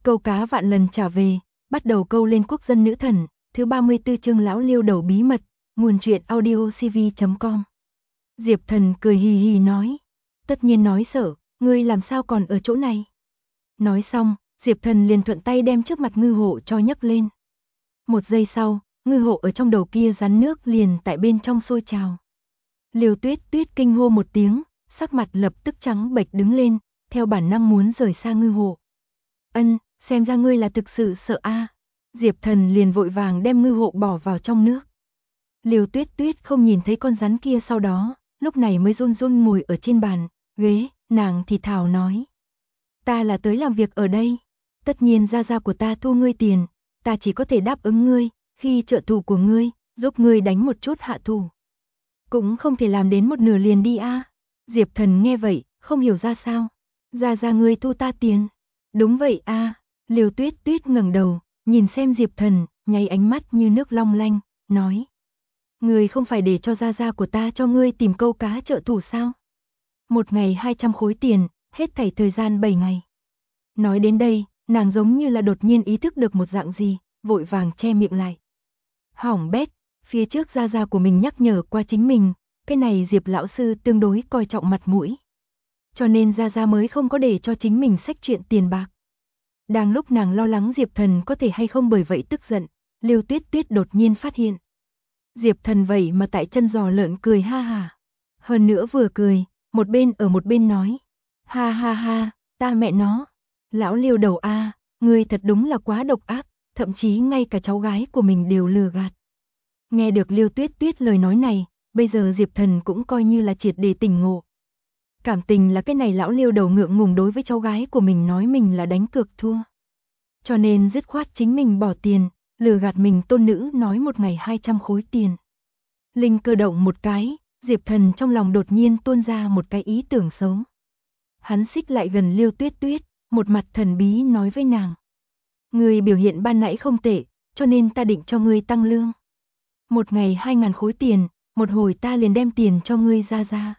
Câu cá vạn lần trả về, bắt đầu câu lên quốc dân nữ thần, thứ 34 chương lão liêu đầu bí mật, nguồn truyện audiocv.com. Diệp Thần cười hì hì nói, tất nhiên nói sợ, ngươi làm sao còn ở chỗ này. Nói xong, Diệp Thần liền thuận tay đem trước mặt ngư hộ cho nhấc lên. Một giây sau, ngư hộ ở trong đầu kia rắn nước liền tại bên trong sôi trào. Liêu Tuyết Tuyết kinh hô một tiếng, sắc mặt lập tức trắng bệch đứng lên, theo bản năng muốn rời xa ngư hộ. Ân, xem ra ngươi là thực sự sợ a. Diệp Thần liền vội vàng đem ngư hộ bỏ vào trong nước. Liêu Tuyết Tuyết không nhìn thấy con rắn kia sau đó, lúc này mới run run ngồi ở trên bàn, ghế, nàng thì thào nói. Ta là tới làm việc ở đây, tất nhiên gia gia của ta thu ngươi tiền, ta chỉ có thể đáp ứng ngươi, khi trợ thủ của ngươi, giúp ngươi đánh một chút hạ thủ. Cũng không thể làm đến một nửa liền đi a. Diệp Thần nghe vậy, không hiểu ra sao. Gia gia ngươi thu ta tiền. Đúng vậy a. Liêu Tuyết Tuyết ngẩng đầu, nhìn xem Diệp Thần, nháy ánh mắt như nước long lanh, nói. Ngươi không phải để cho gia gia của ta cho ngươi tìm câu cá trợ thủ sao? Một ngày 200 khối tiền, hết thảy thời gian 7 ngày. Nói đến đây, nàng giống như là đột nhiên ý thức được một dạng gì, vội vàng che miệng lại. Hỏng bét, phía trước gia gia của mình nhắc nhở qua chính mình, cái này Diệp lão sư tương đối coi trọng mặt mũi. Cho nên gia gia mới không có để cho chính mình xách chuyện tiền bạc. Đang lúc nàng lo lắng Diệp Thần có thể hay không bởi vậy tức giận, Liêu Tuyết Tuyết đột nhiên phát hiện. Diệp Thần vậy mà tại chân giò lợn cười ha ha. Hơn nữa vừa cười, một bên nói. Ha ha ha, ta mẹ nó. Lão Liêu đầu a, ngươi thật đúng là quá độc ác, thậm chí ngay cả cháu gái của mình đều lừa gạt. Nghe được Liêu Tuyết Tuyết lời nói này, bây giờ Diệp Thần cũng coi như là triệt để tỉnh ngộ. Cảm tình là cái này lão Liêu đầu ngượng ngùng đối với cháu gái của mình nói mình là đánh cược thua. Cho nên dứt khoát chính mình bỏ tiền, lừa gạt mình tôn nữ nói một ngày 200 khối tiền. Linh cơ động một cái, Diệp Thần trong lòng đột nhiên tuôn ra một cái ý tưởng xấu. Hắn xích lại gần Liêu Tuyết Tuyết, một mặt thần bí nói với nàng. Ngươi biểu hiện ban nãy không tệ, cho nên ta định cho ngươi tăng lương. Một ngày 2.000 khối tiền, một hồi ta liền đem tiền cho ngươi ra.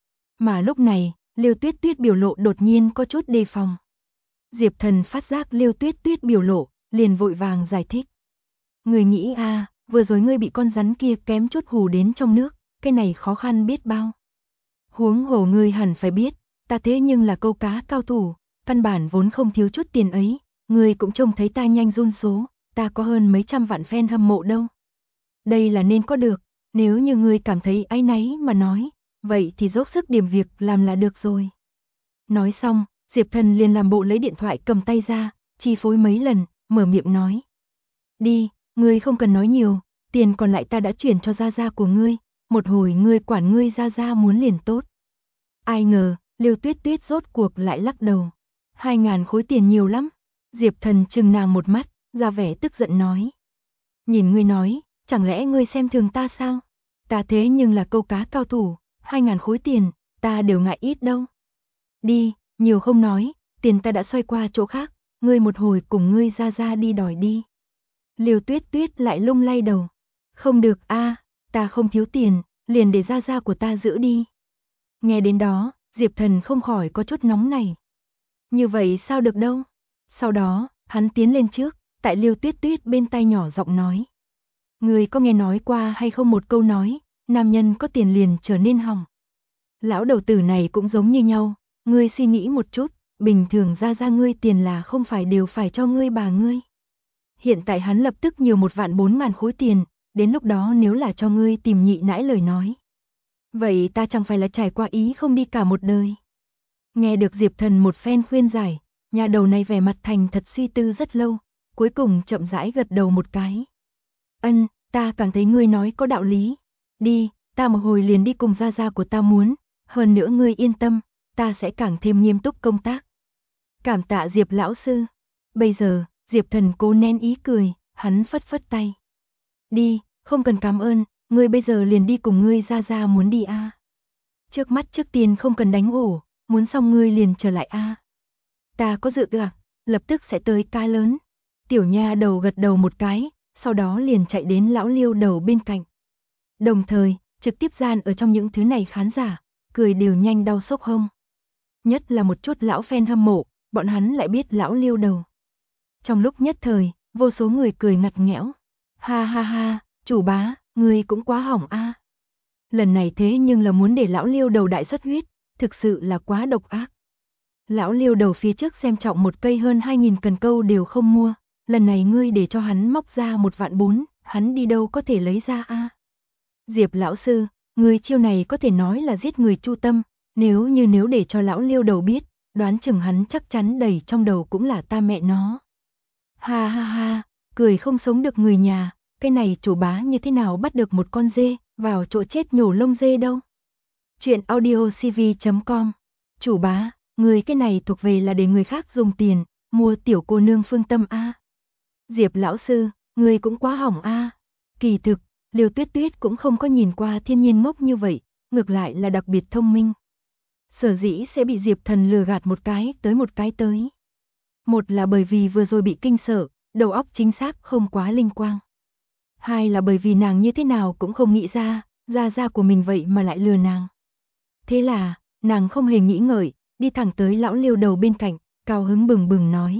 Mà lúc này, Liêu Tuyết Tuyết biểu lộ đột nhiên có chút đề phòng. Diệp Thần phát giác Liêu Tuyết Tuyết biểu lộ, liền vội vàng giải thích. Ngươi nghĩ a, vừa rồi ngươi bị con rắn kia kém chút hù đến trong nước, cái này khó khăn biết bao. Huống hồ ngươi hẳn phải biết, ta thế nhưng là câu cá cao thủ, căn bản vốn không thiếu chút tiền ấy, ngươi cũng trông thấy ta nhanh run số, ta có hơn mấy trăm vạn fan hâm mộ đâu. Đây là nên có được, nếu như ngươi cảm thấy áy náy mà nói, vậy thì dốc sức điểm việc làm là được rồi. Nói xong, Diệp Thần liền làm bộ lấy điện thoại cầm tay ra, chi phối mấy lần, mở miệng nói. Đi, ngươi không cần nói nhiều, tiền còn lại ta đã chuyển cho gia gia của ngươi, một hồi ngươi quản ngươi gia gia muốn liền tốt. Ai ngờ, Liêu Tuyết Tuyết rốt cuộc lại lắc đầu. 2.000 khối tiền nhiều lắm. Diệp Thần chừng nàng một mắt, ra vẻ tức giận nói. Nhìn ngươi nói, chẳng lẽ ngươi xem thường ta sao? Ta thế nhưng là câu cá cao thủ, 2.000 khối tiền, ta đều ngại ít đâu. Đi, nhiều không nói, tiền ta đã xoay qua chỗ khác, ngươi một hồi cùng ngươi gia gia đi đòi đi. Liêu Tuyết Tuyết lại lung lay đầu. Không được a, ta không thiếu tiền, liền để gia gia của ta giữ đi. Nghe đến đó, Diệp Thần không khỏi có chút nóng này. Như vậy sao được đâu? Sau đó, hắn tiến lên trước, tại Liêu Tuyết Tuyết bên tai nhỏ giọng nói. Ngươi có nghe nói qua hay không một câu nói, nam nhân có tiền liền trở nên hỏng. Lão đầu tử này cũng giống như nhau, ngươi suy nghĩ một chút, bình thường gia gia ngươi tiền là không phải đều phải cho ngươi bà ngươi. Hiện tại hắn lập tức nhiều 1.400.000 khối tiền, đến lúc đó nếu là cho ngươi tìm nhị nãi lời nói. Vậy ta chẳng phải là trải qua ý không đi cả một đời. Nghe được Diệp Thần một phen khuyên giải, nhà đầu này vẻ mặt thành thật suy tư rất lâu, cuối cùng chậm rãi gật đầu một cái. Ân, ta cảm thấy ngươi nói có đạo lý. Đi, ta một hồi liền đi cùng gia gia của ta muốn, hơn nữa ngươi yên tâm, ta sẽ càng thêm nghiêm túc công tác. Cảm tạ Diệp lão sư. Bây giờ, Diệp Thần cố nén ý cười, hắn phất phất tay. Đi, không cần cảm ơn, ngươi bây giờ liền đi cùng ngươi gia gia muốn đi a. Trước mắt trước tiên không cần đánh ổ, muốn xong ngươi liền trở lại a. Ta có dự ạ, lập tức sẽ tới ca lớn. Tiểu nha đầu gật đầu một cái, sau đó liền chạy đến lão Liêu đầu bên cạnh. Đồng thời, trực tiếp gian ở trong những thứ này khán giả, cười đều nhanh đau sốc hông. Nhất là một chút lão fan hâm mộ, bọn hắn lại biết lão Liêu đầu. Trong lúc nhất thời, vô số người cười ngặt nghẽo. Ha ha ha, chủ bá, ngươi cũng quá hỏng a. Lần này thế nhưng là muốn để lão Liêu đầu đại xuất huyết, thực sự là quá độc ác. Lão Liêu đầu phía trước xem trọng một cây hơn 2.000 cần câu đều không mua, lần này ngươi để cho hắn móc ra 1.400.000, hắn đi đâu có thể lấy ra a? Diệp lão sư, ngươi chiêu này có thể nói là giết người chu tâm, nếu để cho lão Liêu đầu biết, đoán chừng hắn chắc chắn đầy trong đầu cũng là ta mẹ nó. Ha ha ha, cười không sống được người nhà, cái này chủ bá như thế nào bắt được một con dê, vào chỗ chết nhổ lông dê đâu. Chuyện audio cv.com. Chủ bá, người cái này thuộc về là để người khác dùng tiền, mua tiểu cô nương Phương Tâm a. Diệp lão sư, người cũng quá hỏng a. Kỳ thực, Liêu Tuyết Tuyết cũng không có nhìn qua thiên nhiên ngốc như vậy, ngược lại là đặc biệt thông minh. Sở dĩ sẽ bị Diệp Thần lừa gạt một cái tới. Một là bởi vì vừa rồi bị kinh sợ, đầu óc chính xác không quá linh quang. Hai là bởi vì nàng như thế nào cũng không nghĩ ra, gia của mình vậy mà lại lừa nàng. Thế là, nàng không hề nghĩ ngợi, đi thẳng tới lão Liêu đầu bên cạnh, cao hứng bừng bừng nói.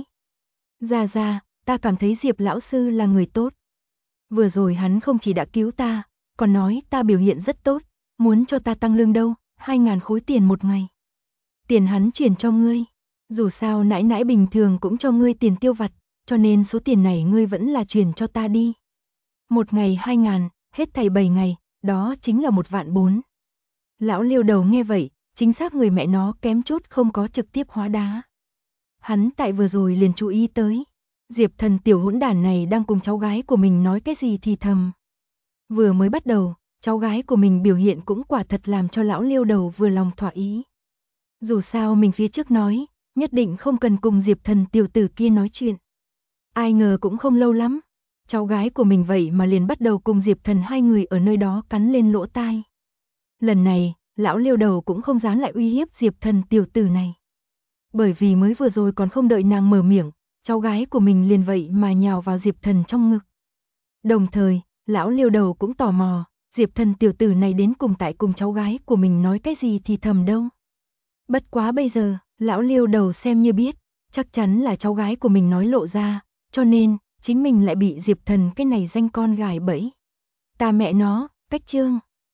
Gia, ta cảm thấy Diệp lão sư là người tốt. Vừa rồi hắn không chỉ đã cứu ta, còn nói ta biểu hiện rất tốt, muốn cho ta tăng lương đâu, 2.000 khối tiền một ngày. Tiền hắn chuyển cho ngươi, dù sao nãi nãi bình thường cũng cho ngươi tiền tiêu vặt, cho nên số tiền này ngươi vẫn là chuyển cho ta đi. Một ngày 2.000, hết thảy 7 ngày, đó chính là 1.400.000. Lão Liêu đầu nghe vậy, chính xác người mẹ nó kém chút không có trực tiếp hóa đá. Hắn tại vừa rồi liền chú ý tới, Diệp Thần tiểu hỗn đản này đang cùng cháu gái của mình nói cái gì thì thầm. Vừa mới bắt đầu, cháu gái của mình biểu hiện cũng quả thật làm cho lão Liêu đầu vừa lòng thỏa ý. Dù sao mình phía trước nói, nhất định không cần cùng Diệp Thần tiểu tử kia nói chuyện. Ai ngờ cũng không lâu lắm, cháu gái của mình vậy mà liền bắt đầu cùng Diệp Thần hai người ở nơi đó cắn lên lỗ tai. Lần này, lão Liêu đầu cũng không dám lại uy hiếp Diệp Thần tiểu tử này. Bởi vì mới vừa rồi còn không đợi nàng mở miệng, cháu gái của mình liền vậy mà nhào vào Diệp Thần trong ngực. Đồng thời, lão Liêu đầu cũng tò mò, Diệp Thần tiểu tử này đến cùng cháu gái của mình nói cái gì thì thầm đâu. Bất quá bây giờ, lão Liêu đầu xem như biết, chắc chắn là cháu gái của mình nói lộ ra, cho nên, chính mình lại bị Diệp Thần cái này danh con gài bẫy. Ta mẹ nó, cách chương.